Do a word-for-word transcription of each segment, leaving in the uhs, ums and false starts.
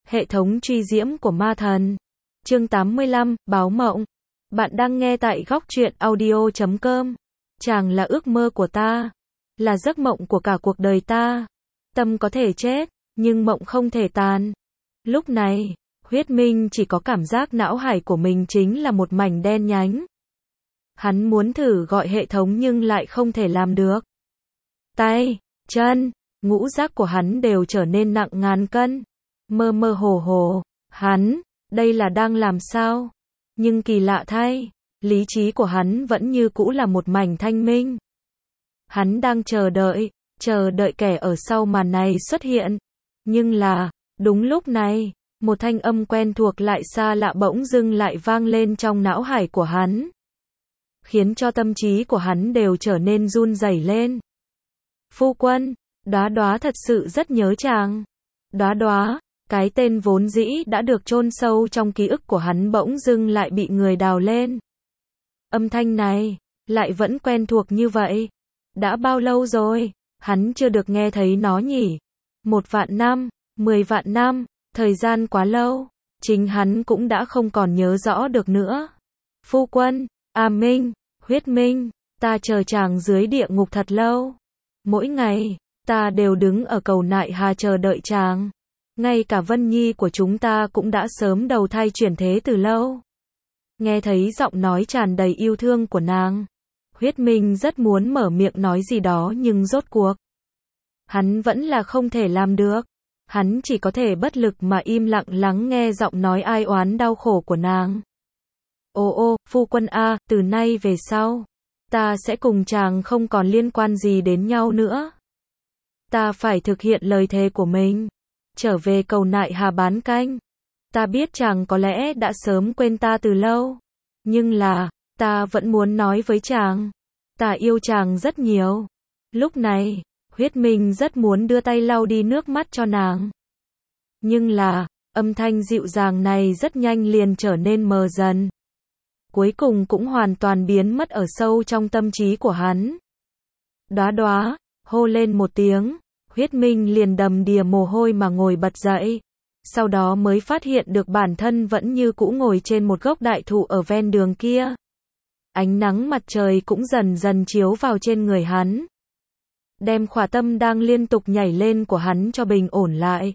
Hệ thống truy diễm của ma thần. Chương tám mươi lăm, báo mộng. Bạn đang nghe tại góc truyện audio chấm com. Chàng là ước mơ của ta, là giấc mộng của cả cuộc đời ta. Tâm có thể chết, nhưng mộng không thể tàn. Lúc này, Huyết Minh chỉ có cảm giác não hải của mình chính là một mảnh đen nhánh. Hắn muốn thử gọi hệ thống nhưng lại không thể làm được. Tay, chân, ngũ giác của hắn đều trở nên nặng ngàn cân. Mơ mơ hồ hồ, hắn, đây là đang làm sao? Nhưng kỳ lạ thay, lý trí của hắn vẫn như cũ là một mảnh thanh minh. Hắn đang chờ đợi, chờ đợi kẻ ở sau màn này xuất hiện. Nhưng là, đúng lúc này, một thanh âm quen thuộc lại xa lạ bỗng dưng lại vang lên trong não hải của hắn, khiến cho tâm trí của hắn đều trở nên run rẩy lên. Phu quân, Đóa Đóa thật sự rất nhớ chàng. Đóa Đóa, cái tên vốn dĩ đã được chôn sâu trong ký ức của hắn bỗng dưng lại bị người đào lên. Âm thanh này, lại vẫn quen thuộc như vậy. Đã bao lâu rồi, hắn chưa được nghe thấy nó nhỉ? Một vạn năm, mười vạn năm, thời gian quá lâu, chính hắn cũng đã không còn nhớ rõ được nữa. Phu quân, A Minh, Huyết Minh, ta chờ chàng dưới địa ngục thật lâu. Mỗi ngày, ta đều đứng ở cầu Nại Hà chờ đợi chàng. Ngay cả Vân Nhi của chúng ta cũng đã sớm đầu thai chuyển thế từ lâu. Nghe thấy giọng nói tràn đầy yêu thương của nàng, Huyết Minh rất muốn mở miệng nói gì đó nhưng rốt cuộc, hắn vẫn là không thể làm được. Hắn chỉ có thể bất lực mà im lặng lắng nghe giọng nói ai oán đau khổ của nàng. Ô ô, phu quân a, từ nay về sau, ta sẽ cùng chàng không còn liên quan gì đến nhau nữa. Ta phải thực hiện lời thề của mình, trở về cầu Nại Hà bán canh. Ta biết chàng có lẽ đã sớm quên ta từ lâu, nhưng là, ta vẫn muốn nói với chàng, ta yêu chàng rất nhiều. Lúc này, Huyết Minh rất muốn đưa tay lau đi nước mắt cho nàng. Nhưng là, âm thanh dịu dàng này rất nhanh liền trở nên mờ dần. Cuối cùng cũng hoàn toàn biến mất ở sâu trong tâm trí của hắn. Đóa Đóa, hô lên một tiếng, Huyết Minh liền đầm đìa mồ hôi mà ngồi bật dậy. Sau đó mới phát hiện được bản thân vẫn như cũ ngồi trên một gốc đại thụ ở ven đường kia. Ánh nắng mặt trời cũng dần dần chiếu vào trên người hắn, đem khỏa tâm đang liên tục nhảy lên của hắn cho bình ổn lại.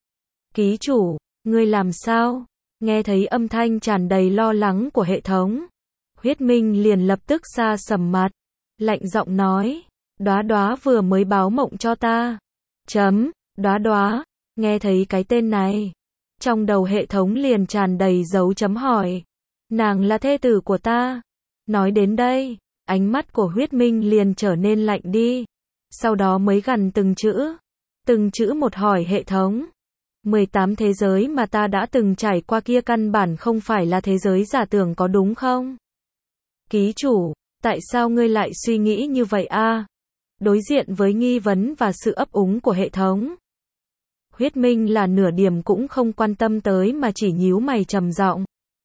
Ký chủ, ngươi làm sao? Nghe thấy âm thanh tràn đầy lo lắng của hệ thống, Huyết Minh liền lập tức sa sầm mặt, lạnh giọng nói, Đóa Đóa vừa mới báo mộng cho ta. Chấm, Đóa Đóa, nghe thấy cái tên này, trong đầu hệ thống liền tràn đầy dấu chấm hỏi. Nàng là thê tử của ta. Nói đến đây, ánh mắt của Huyết Minh liền trở nên lạnh đi. Sau đó mới gằn từng chữ, từng chữ một hỏi hệ thống. mười tám thế giới mà ta đã từng trải qua kia căn bản không phải là thế giới giả tưởng có đúng không? Ký chủ, tại sao ngươi lại suy nghĩ như vậy a? Đối diện với nghi vấn và sự ấp úng của hệ thống, Huyết Minh là nửa điểm cũng không quan tâm tới mà chỉ nhíu mày trầm giọng.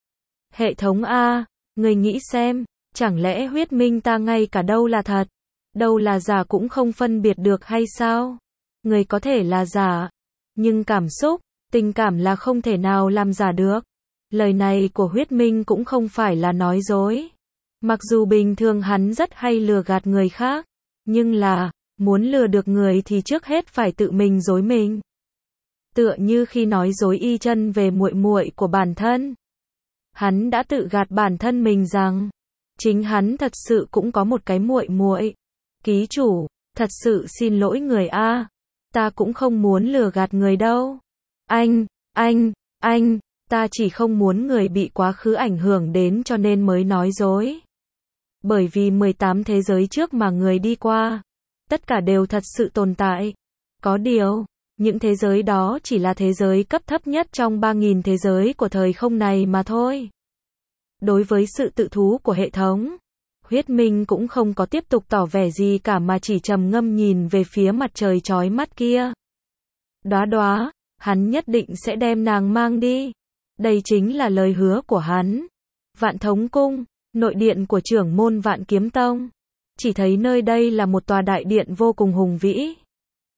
Hệ thống a, ngươi nghĩ xem, chẳng lẽ Huyết Minh ta ngay cả đâu là thật, đâu là giả cũng không phân biệt được hay sao? Người có thể là giả, nhưng cảm xúc, tình cảm là không thể nào làm giả được. Lời này của Huyết Minh cũng không phải là nói dối. Mặc dù bình thường hắn rất hay lừa gạt người khác, nhưng là, muốn lừa được người thì trước hết phải tự mình dối mình. Tựa như khi nói dối y chân về muội muội của bản thân. Hắn đã tự gạt bản thân mình rằng, chính hắn thật sự cũng có một cái muội muội. Ký chủ, thật sự xin lỗi người a, ta cũng không muốn lừa gạt người đâu. Anh, anh, anh, ta chỉ không muốn người bị quá khứ ảnh hưởng đến cho nên mới nói dối. Bởi vì mười tám thế giới trước mà người đi qua, tất cả đều thật sự tồn tại. Có điều, những thế giới đó chỉ là thế giới cấp thấp nhất trong ba nghìn thế giới của thời không này mà thôi. Đối với sự tự thú của hệ thống, Huyết Minh cũng không có tiếp tục tỏ vẻ gì cả mà chỉ trầm ngâm nhìn về phía mặt trời chói mắt kia. Đóa Đóa, hắn nhất định sẽ đem nàng mang đi. Đây chính là lời hứa của hắn. Vạn Thống Cung, nội điện của trưởng môn Vạn Kiếm Tông. Chỉ thấy nơi đây là một tòa đại điện vô cùng hùng vĩ.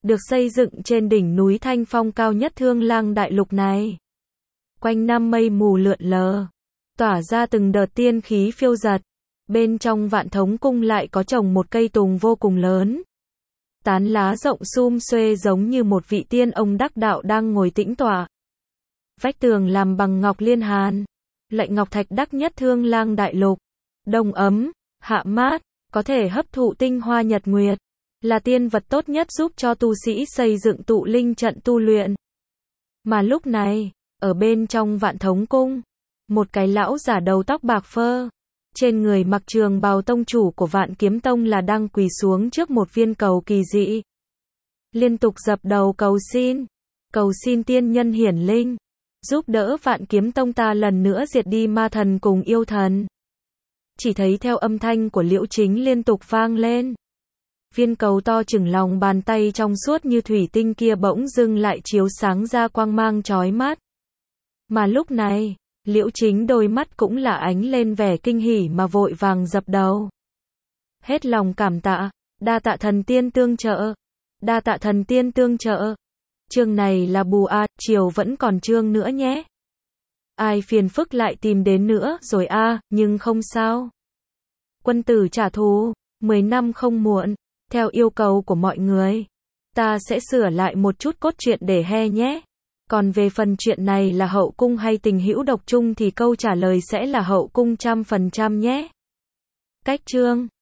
được xây dựng trên đỉnh núi Thanh Phong cao nhất Thương Lang đại lục này. Quanh năm mây mù lượn lờ, tỏa ra từng đợt tiên khí phiêu dật. Bên trong Vạn Thống cung lại có trồng một cây tùng vô cùng lớn. Tán lá rộng sum xuê giống như một vị tiên ông đắc đạo đang ngồi tĩnh tọa. Vách tường làm bằng ngọc liên hàn, lệnh ngọc thạch đắc nhất Thương Lang đại lục. Đông ấm, hạ mát, có thể hấp thụ tinh hoa nhật nguyệt, là tiên vật tốt nhất giúp cho tu sĩ xây dựng tụ linh trận tu luyện. Mà lúc này, ở bên trong Vạn Thống cung, một cái lão giả đầu tóc bạc phơ, trên người mặc trường bào tông chủ của Vạn Kiếm Tông là đang quỳ xuống trước một viên cầu kỳ dị. Liên tục dập đầu cầu xin, cầu xin tiên nhân hiển linh, giúp đỡ Vạn Kiếm Tông ta lần nữa diệt đi ma thần cùng yêu thần. Chỉ thấy theo âm thanh của Liễu Chính liên tục vang lên, viên cầu to chừng lòng bàn tay trong suốt như thủy tinh kia bỗng dưng lại chiếu sáng ra quang mang chói mắt. Mà lúc này, Liễu Chính đôi mắt cũng là ánh lên vẻ kinh hỉ mà vội vàng dập đầu. Hết lòng cảm tạ, đa tạ thần tiên tương trợ, đa tạ thần tiên tương trợ. Chương này là bù a, chiều vẫn còn chương nữa nhé. Ai phiền phức lại tìm đến nữa rồi a, nhưng không sao. Quân tử trả thù, mười năm không muộn, theo yêu cầu của mọi người. Ta sẽ sửa lại một chút cốt truyện để he nhé. Còn về phần chuyện này là hậu cung hay tình hữu độc chung thì câu trả lời sẽ là hậu cung trăm phần trăm nhé. Cách chương